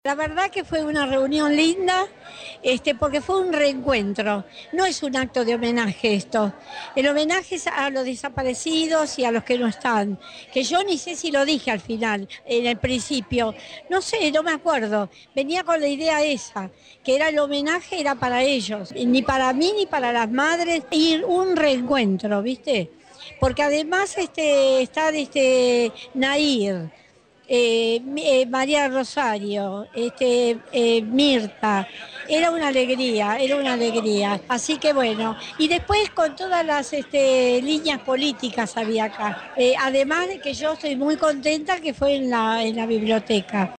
La verdad que fue una reunión linda, porque fue un reencuentro. No es un acto de homenaje esto. El homenaje es a los desaparecidos y a los que no están. Que yo ni sé si lo dije al final, en el principio. No sé, no me acuerdo. Venía con la idea esa, que era el homenaje, era para ellos. Ni para mí ni para las madres. Ir un reencuentro, ¿viste? Porque además está Nair. María Rosario, Mirta, era una alegría. Así que bueno, y después con todas las líneas políticas había acá. Además de que yo estoy muy contenta que fue en la biblioteca.